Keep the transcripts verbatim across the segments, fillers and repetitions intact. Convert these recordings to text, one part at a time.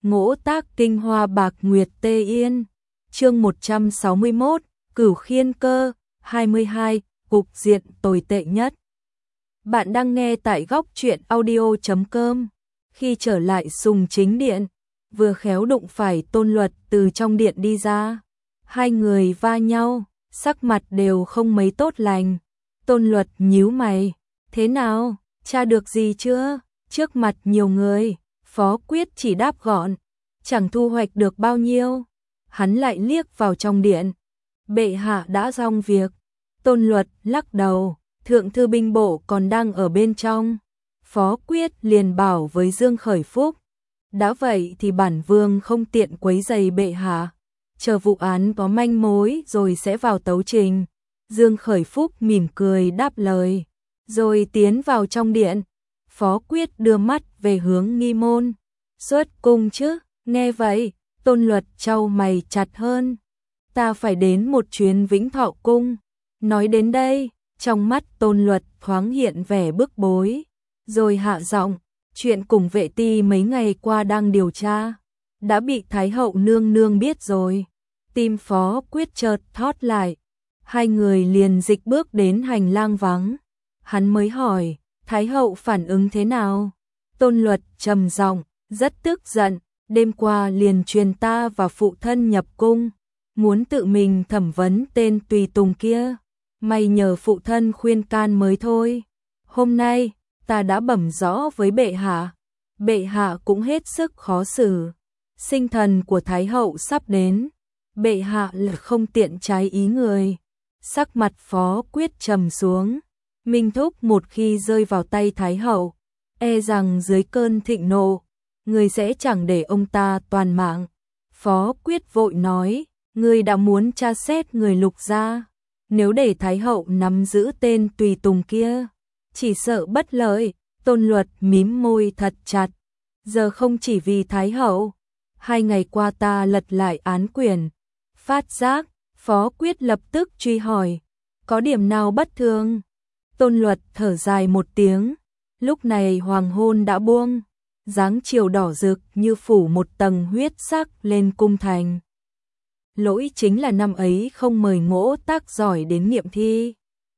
Ngỗ tác kinh hoa bạc nguyệt tê yên. Chương một trăm sáu mươi mốt, Cửu Khiên Cơ. hai mươi hai, cục diện tồi tệ nhất. Bạn đang nghe tại góc truyện audio chấm com. Khi trở lại Sùng Chính Điện, vừa khéo đụng phải Tôn Luật từ trong điện đi ra. Hai người va nhau, sắc mặt đều không mấy tốt lành. Tôn Luật nhíu mày, thế nào, tra được gì chưa? Trước mặt nhiều người, Phó Quyết chỉ đáp gọn, chẳng thu hoạch được bao nhiêu. Hắn lại liếc vào trong điện, bệ hạ đã xong việc. Tôn Luật lắc đầu, thượng thư binh bộ còn đang ở bên trong. Phó Quyết liền bảo với Dương Khởi Phúc, đã vậy thì bản vương không tiện quấy rầy bệ hạ, chờ vụ án có manh mối rồi sẽ vào tấu trình. Dương Khởi Phúc mỉm cười đáp lời, rồi tiến vào trong điện. Phó Quyết đưa mắt về hướng nghi môn. Xuất cung chứ? Nghe vậy, Tôn Luật chau mày chặt hơn. Ta phải đến một chuyến Vĩnh Thọ cung. Nói đến đây, trong mắt Tôn Luật thoáng hiện vẻ bức bối, rồi hạ giọng, chuyện cùng vệ ti mấy ngày qua đang điều tra, đã bị Thái hậu nương nương biết rồi. Tim Phó Quyết chợt thót lại, hai người liền dịch bước đến hành lang vắng. Hắn mới hỏi, Thái hậu phản ứng thế nào? Tôn Luật trầm giọng, rất tức giận, đêm qua liền truyền ta và phụ thân nhập cung, muốn tự mình thẩm vấn tên tùy tùng kia. May nhờ phụ thân khuyên can mới thôi. Hôm nay, ta đã bẩm rõ với bệ hạ. Bệ hạ cũng hết sức khó xử. Sinh thần của Thái hậu sắp đến. Bệ hạ là không tiện trái ý người. Sắc mặt Phó Quyết trầm xuống. Minh Thúc một khi rơi vào tay Thái hậu, e rằng dưới cơn thịnh nộ, người sẽ chẳng để ông ta toàn mạng. Phó Quyết vội nói, người đã muốn tra xét người Lục gia. Nếu để Thái hậu nắm giữ tên tùy tùng kia, chỉ sợ bất lợi. Tôn Luật mím môi thật chặt. Giờ không chỉ vì Thái hậu. Hai ngày qua ta lật lại án quyển, phát giác, Phó Quyết lập tức truy hỏi, có điểm nào bất thường? Tôn Luật thở dài một tiếng. Lúc này hoàng hôn đã buông, dáng chiều đỏ rực như phủ một tầng huyết sắc lên cung thành. Lỗi chính là năm ấy không mời Ngỗ tác giỏi đến nghiệm thi.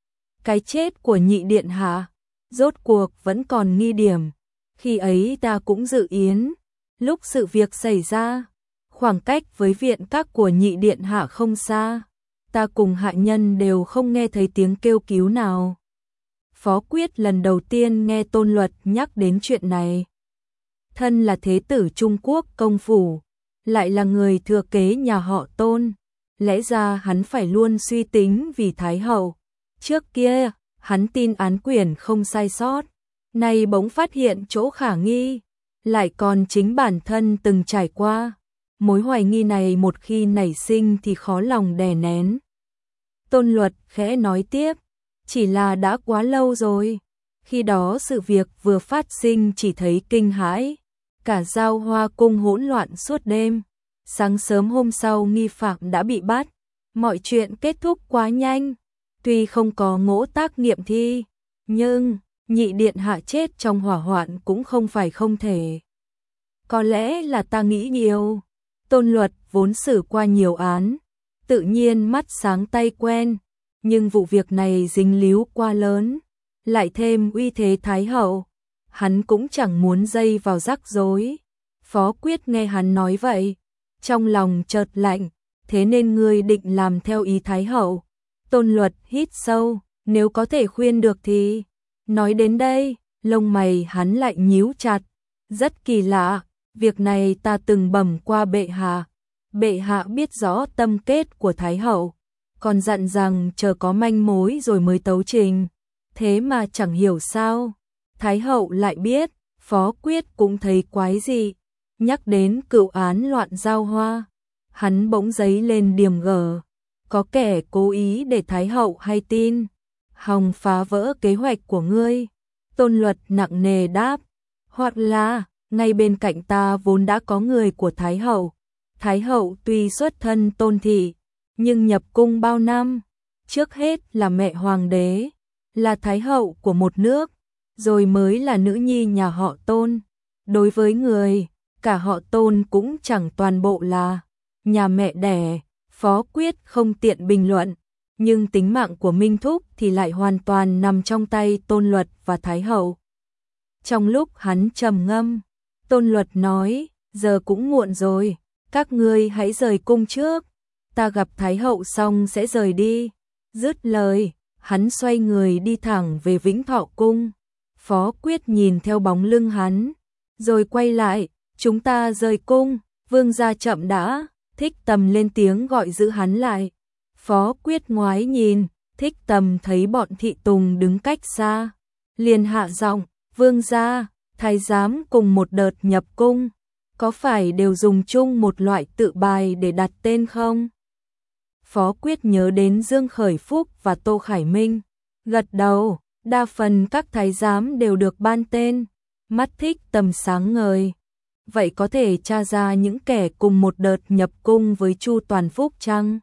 Cái chết của nhị điện hạ, rốt cuộc vẫn còn nghi điểm. Khi ấy ta cũng dự yến. Lúc sự việc xảy ra, khoảng cách với viện các của nhị điện hạ không xa. Ta cùng hạ nhân đều không nghe thấy tiếng kêu cứu nào. Phó Quyết lần đầu tiên nghe Tôn Luật nhắc đến chuyện này. Thân là thế tử Trung Quốc công phủ, lại là người thừa kế nhà họ Tôn, lẽ ra hắn phải luôn suy tính vì Thái hậu. Trước kia, hắn tin án quyển không sai sót, nay bỗng phát hiện chỗ khả nghi, lại còn chính bản thân từng trải qua. Mối hoài nghi này một khi nảy sinh thì khó lòng đè nén. Tôn Luật khẽ nói tiếp, chỉ là đã quá lâu rồi, khi đó sự việc vừa phát sinh chỉ thấy kinh hãi. Cả Giao Hoa cung hỗn loạn suốt đêm. Sáng sớm hôm sau nghi phạm đã bị bắt. Mọi chuyện kết thúc quá nhanh. Tuy không có Ngỗ tác nghiệm thi, nhưng nhị điện hạ chết trong hỏa hoạn cũng không phải không thể. Có lẽ là ta nghĩ nhiều. Tôn Luật vốn xử qua nhiều án, tự nhiên mắt sáng tay quen. Nhưng vụ việc này dính líu quá lớn, lại thêm uy thế Thái hậu, hắn cũng chẳng muốn dây vào rắc rối. Phó Quyết nghe hắn nói vậy, trong lòng chợt lạnh, thế nên ngươi định làm theo ý Thái hậu? Tôn Luật hít sâu, nếu có thể khuyên được thì. Nói đến đây, lông mày hắn lại nhíu chặt. Rất kỳ lạ, việc này ta từng bẩm qua bệ hạ. Bệ hạ biết rõ tâm kết của Thái hậu, còn dặn rằng chờ có manh mối rồi mới tấu trình. Thế mà chẳng hiểu sao Thái hậu lại biết. Phó Quyết cũng thấy quái dị. Nhắc đến cựu án loạn Giao Hoa, hắn bỗng giấy lên điềm gở. Có kẻ cố ý để Thái hậu hay tin, hòng phá vỡ kế hoạch của ngươi. Tôn Luật nặng nề đáp, hoặc là ngay bên cạnh ta vốn đã có người của Thái hậu. Thái hậu tuy xuất thân tôn thị, nhưng nhập cung bao năm, trước hết là mẹ hoàng đế, là Thái hậu của một nước, rồi mới là nữ nhi nhà họ Tôn. Đối với người, cả họ Tôn cũng chẳng toàn bộ là nhà mẹ đẻ, Phó Quyết không tiện bình luận, nhưng tính mạng của Minh Thúc thì lại hoàn toàn nằm trong tay Tôn Luật và Thái Hậu. Trong lúc hắn trầm ngâm, Tôn Luật nói, giờ cũng muộn rồi, các ngươi hãy rời cung trước, ta gặp Thái Hậu xong sẽ rời đi. Dứt lời, hắn xoay người đi thẳng về Vĩnh Thọ cung. Phó Quyết nhìn theo bóng lưng hắn, rồi quay lại, chúng ta rời cung, vương gia chậm đã. Thích Tầm lên tiếng gọi giữ hắn lại. Phó Quyết ngoái nhìn, Thích Tầm thấy bọn thị tùng đứng cách xa, liền hạ giọng, vương gia, thái giám cùng một đợt nhập cung, có phải đều dùng chung một loại tự bài để đặt tên không? Phó Quyết nhớ đến Dương Khởi Phúc và Tô Khải Minh, gật đầu, đa phần các thái giám đều được ban tên. Mắt Thích Tầm sáng ngời, vậy có thể tra ra những kẻ cùng một đợt nhập cung với Chu Toàn Phúc chăng?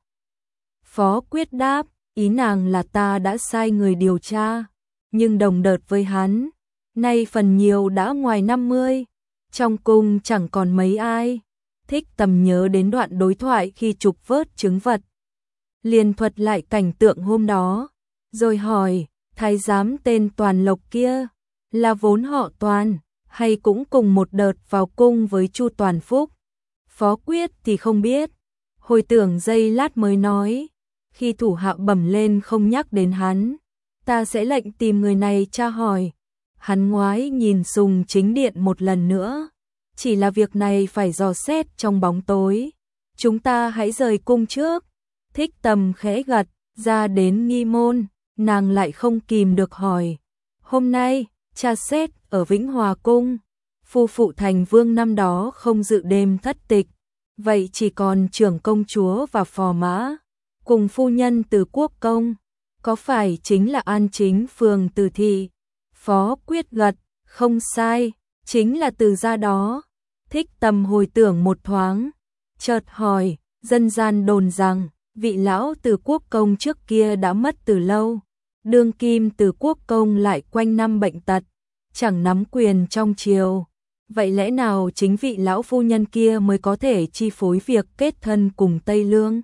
Phó Quyết đáp, ý nàng là ta đã sai người điều tra, nhưng đồng đợt với hắn, nay phần nhiều đã ngoài năm mươi, trong cung chẳng còn mấy ai. Thích Tầm nhớ đến đoạn đối thoại khi trục vớt trứng vật, liền thuật lại cảnh tượng hôm đó, rồi hỏi, thái giám tên Toàn Lộc kia, là vốn họ Toàn, hay cũng cùng một đợt vào cung với Chu Toàn Phúc? Phó Quyết thì không biết, hồi tưởng giây lát mới nói, khi thủ hạ bẩm lên không nhắc đến hắn, ta sẽ lệnh tìm người này tra hỏi. Hắn ngoái nhìn Sùng Chính Điện một lần nữa, chỉ là việc này phải dò xét trong bóng tối, chúng ta hãy rời cung trước. Thích Tầm khẽ gật, ra đến nghi môn, nàng lại không kìm được hỏi, hôm nay, tra xét ở Vĩnh Hòa cung, phu phụ thành vương năm đó không dự đêm thất tịch, vậy chỉ còn trưởng công chúa và phò mã, cùng phu nhân Từ Quốc công, có phải chính là An Chính phường Từ thị? Phó Quyết gật, không sai, chính là Từ gia đó. Thích Tầm hồi tưởng một thoáng, chợt hỏi, dân gian đồn rằng vị lão Từ Quốc công trước kia đã mất từ lâu, đương kim Từ Quốc công lại quanh năm bệnh tật, chẳng nắm quyền trong triều, vậy lẽ nào chính vị lão phu nhân kia mới có thể chi phối việc kết thân cùng Tây Lương?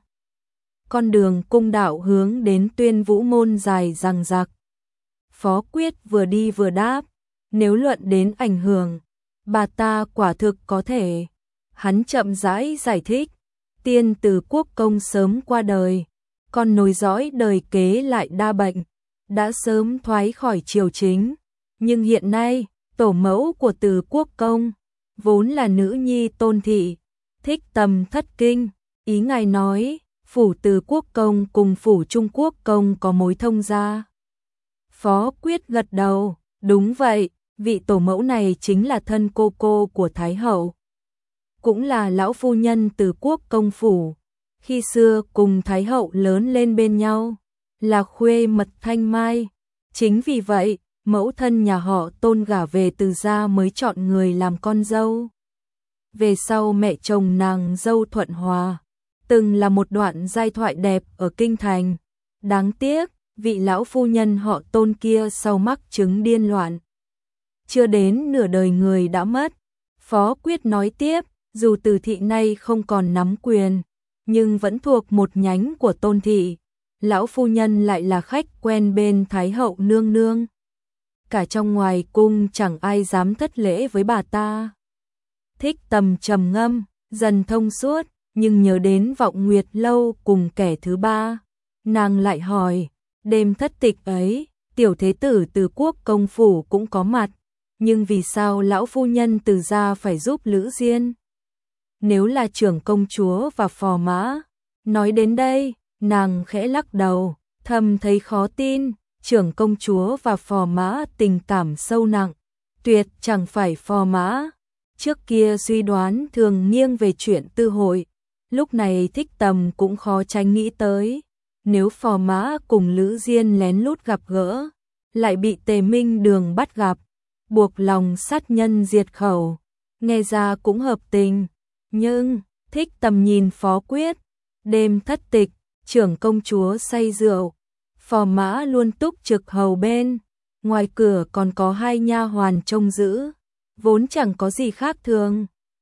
Con đường cung đạo hướng đến Tuyên Vũ môn dài dằng dặc. Phó Quyết vừa đi vừa đáp, nếu luận đến ảnh hưởng, bà ta quả thực có thể. Hắn chậm rãi giải thích, tiên Từ Quốc công sớm qua đời, con nối dõi đời kế lại đa bệnh, đã sớm thoái khỏi triều chính, nhưng hiện nay, tổ mẫu của Từ Quốc công, vốn là nữ nhi Tôn thị. Thích Tầm thất kinh, ý ngài nói, phủ Từ Quốc công cùng phủ Trung Quốc công có mối thông gia. Phó Quyết gật đầu, đúng vậy, vị tổ mẫu này chính là thân cô cô của Thái Hậu, cũng là lão phu nhân Từ Quốc công phủ, khi xưa cùng Thái Hậu lớn lên bên nhau, là khuê mật thanh mai. Chính vì vậy, mẫu thân nhà họ Tôn gả về Từ gia mới chọn người làm con dâu. Về sau mẹ chồng nàng dâu Thuận Hòa, từng là một đoạn giai thoại đẹp ở kinh thành. Đáng tiếc, vị lão phu nhân họ Tôn kia sau mắc chứng điên loạn, chưa đến nửa đời người đã mất. Phó Quyết nói tiếp, dù Từ thị nay không còn nắm quyền, nhưng vẫn thuộc một nhánh của Tôn thị, lão phu nhân lại là khách quen bên Thái Hậu nương nương. Cả trong ngoài cung chẳng ai dám thất lễ với bà ta. Thích Tầm trầm ngâm, dần thông suốt, nhưng nhớ đến Vọng Nguyệt lâu cùng kẻ thứ ba, nàng lại hỏi, đêm thất tịch ấy, tiểu thế tử Từ Quốc công phủ cũng có mặt, nhưng vì sao lão phu nhân Từ gia phải giúp Lữ Diên? Nếu là trưởng công chúa và phò mã. Nói đến đây, nàng khẽ lắc đầu, thầm thấy khó tin, trưởng công chúa và phò mã tình cảm sâu nặng, tuyệt chẳng phải phò mã. Trước kia suy đoán thường nghiêng về chuyện tư hội, lúc này Thích Tầm cũng khó tránh nghĩ tới, nếu phò mã cùng Lữ Diên lén lút gặp gỡ, lại bị Tề Minh Đường bắt gặp, buộc lòng sát nhân diệt khẩu, nghe ra cũng hợp tình. Nhưng, Thích Tầm nhìn Phó Quyết, đêm thất tịch, trưởng công chúa say rượu, phò mã luôn túc trực hầu bên, ngoài cửa còn có hai nha hoàn trông giữ, vốn chẳng có gì khác thường.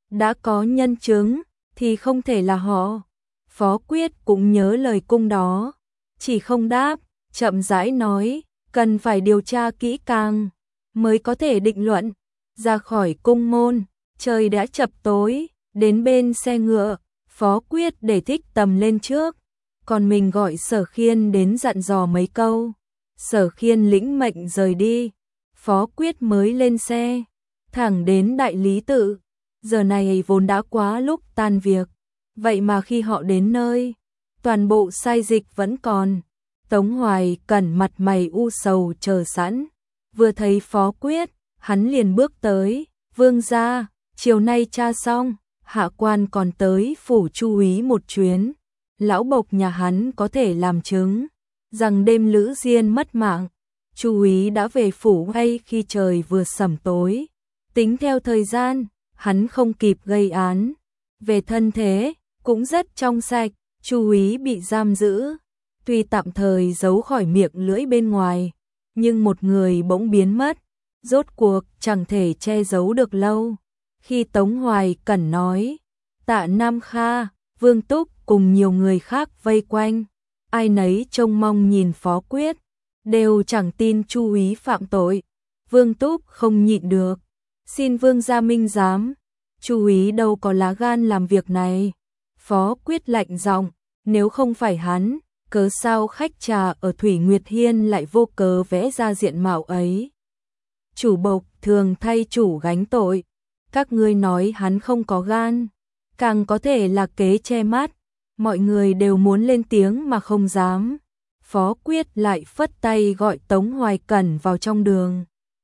đã có nhân chứng thì không thể là họ. Phó Quyết cũng nhớ lời cung đó, chỉ không đáp, chậm rãi nói, cần phải điều tra kỹ càng mới có thể định luận. Ra khỏi cung môn, trời đã chập tối, đến bên xe ngựa, Phó Quyết để Thích Tầm lên trước, còn mình gọi Sở Khiên đến dặn dò mấy câu. Sở Khiên lĩnh mệnh rời đi, Phó Quyết mới lên xe, thẳng đến Đại Lý Tự. Giờ này vốn đã quá lúc tan việc, vậy mà khi họ đến nơi, toàn bộ sai dịch vẫn còn. Tống Hoài Cẩn mặt mày u sầu chờ sẵn, vừa thấy Phó Quyết, hắn liền bước tới, vương gia, chiều nay tra xong, hạ quan còn tới phủ Chu úy một chuyến, lão bộc nhà hắn có thể làm chứng, rằng đêm Lữ Diên mất mạng, Chu úy đã về phủ ngay khi trời vừa sẩm tối, tính theo thời gian, hắn không kịp gây án, về thân thế, cũng rất trong sạch, Chu úy bị giam giữ, tuy tạm thời giấu khỏi miệng lưỡi bên ngoài, nhưng một người bỗng biến mất, rốt cuộc chẳng thể che giấu được lâu. Khi Tống Hoài Cẩn nói, Tạ Nam Kha, Vương Túc cùng nhiều người khác vây quanh, ai nấy trông mong nhìn Phó Quyết, đều chẳng tin Chu úy phạm tội. Vương Túc không nhịn được, xin vương gia minh giám, Chu úy đâu có lá gan làm việc này. Phó Quyết lạnh giọng, nếu không phải hắn, cớ sao khách trà ở Thủy Nguyệt Hiên lại vô cớ vẽ ra diện mạo ấy. Chủ bộc thường thay chủ gánh tội, các ngươi nói hắn không có gan, càng có thể là kế che mắt, mọi người đều muốn lên tiếng mà không dám. Phó Quyết lại phất tay gọi Tống Hoài Cẩn vào trong đường.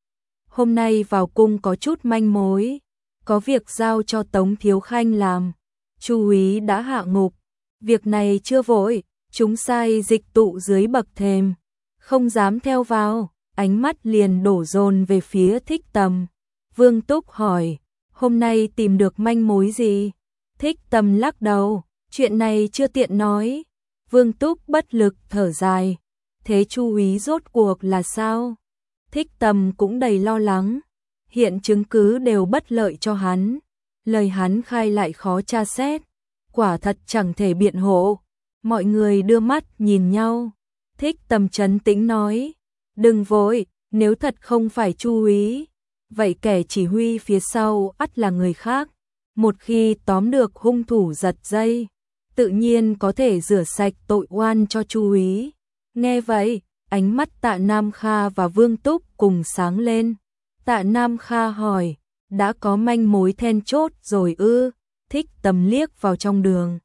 Hôm nay vào cung có chút manh mối, có việc giao cho Tống Thiếu Khanh làm. Chu úy đã hạ ngục, việc này chưa vội, chúng sai dịch tụ dưới bậc thềm, không dám theo vào, ánh mắt liền đổ dồn về phía Thích Tầm. Vương Túc hỏi, hôm nay tìm được manh mối gì? Thích Tầm lắc đầu, chuyện này chưa tiện nói. Vương Túc bất lực thở dài, thế Chu úy rốt cuộc là sao? Thích Tầm cũng đầy lo lắng, hiện chứng cứ đều bất lợi cho hắn, lời hắn khai lại khó tra xét, quả thật chẳng thể biện hộ. Mọi người đưa mắt nhìn nhau, Thích Tầm trấn tĩnh nói, đừng vội, nếu thật không phải Chu úy, vậy kẻ chỉ huy phía sau ắt là người khác, một khi tóm được hung thủ giật dây, tự nhiên có thể rửa sạch tội oan cho Chu úy. Nghe vậy, ánh mắt Tạ Nam Kha và Vương Túc cùng sáng lên. Tạ Nam Kha hỏi, đã có manh mối then chốt rồi ư? Thích Tầm liếc vào trong đường,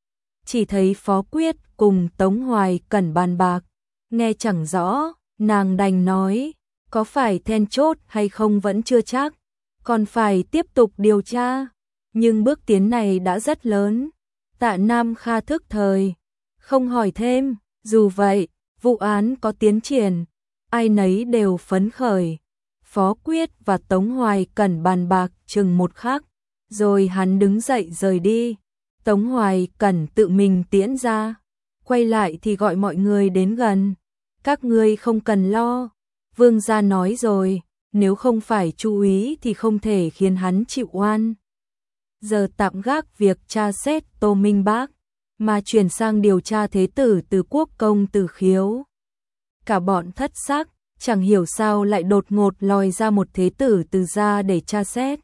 chỉ thấy Phó Quyết cùng Tống Hoài Cẩn bàn bạc, nghe chẳng rõ, nàng đành nói, có phải then chốt hay không vẫn chưa chắc, còn phải tiếp tục điều tra, nhưng bước tiến này đã rất lớn. Tạ Nam Kha thức thời, không hỏi thêm, dù vậy, vụ án có tiến triển, ai nấy đều phấn khởi. Phó Quyết và Tống Hoài Cẩn bàn bạc chừng một khắc, rồi hắn đứng dậy rời đi. Tống Hoài Cẩn tự mình tiễn ra, quay lại thì gọi mọi người đến gần. Các ngươi không cần lo, vương gia nói rồi, nếu không phải Chu úy thì không thể khiến hắn chịu oan. Giờ tạm gác việc tra xét Tô Minh Bác, mà chuyển sang điều tra thế tử Từ Quốc công Từ Khiếu. Cả bọn thất sắc, chẳng hiểu sao lại đột ngột lòi ra một thế tử Từ gia để tra xét.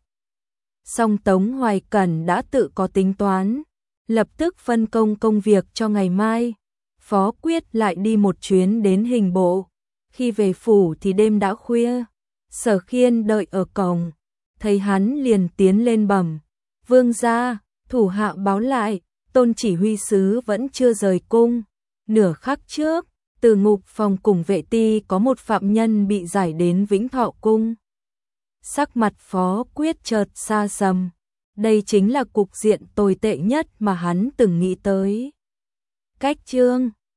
Song Tống Hoài Cẩn đã tự có tính toán, lập tức phân công công việc cho ngày mai. Phó Quyết lại đi một chuyến đến Hình Bộ, khi về phủ thì đêm đã khuya. Sở Khiên đợi ở cổng, thấy hắn liền tiến lên bẩm, vương gia, thủ hạ báo lại, Tôn chỉ huy sứ vẫn chưa rời cung. Nửa khắc trước, từ ngục phòng cùng vệ ti có một phạm nhân bị giải đến Vĩnh Thọ cung. Sắc mặt Phó Quyết chợt xa sầm, đây chính là cục diện tồi tệ nhất mà hắn từng nghĩ tới. Cách chương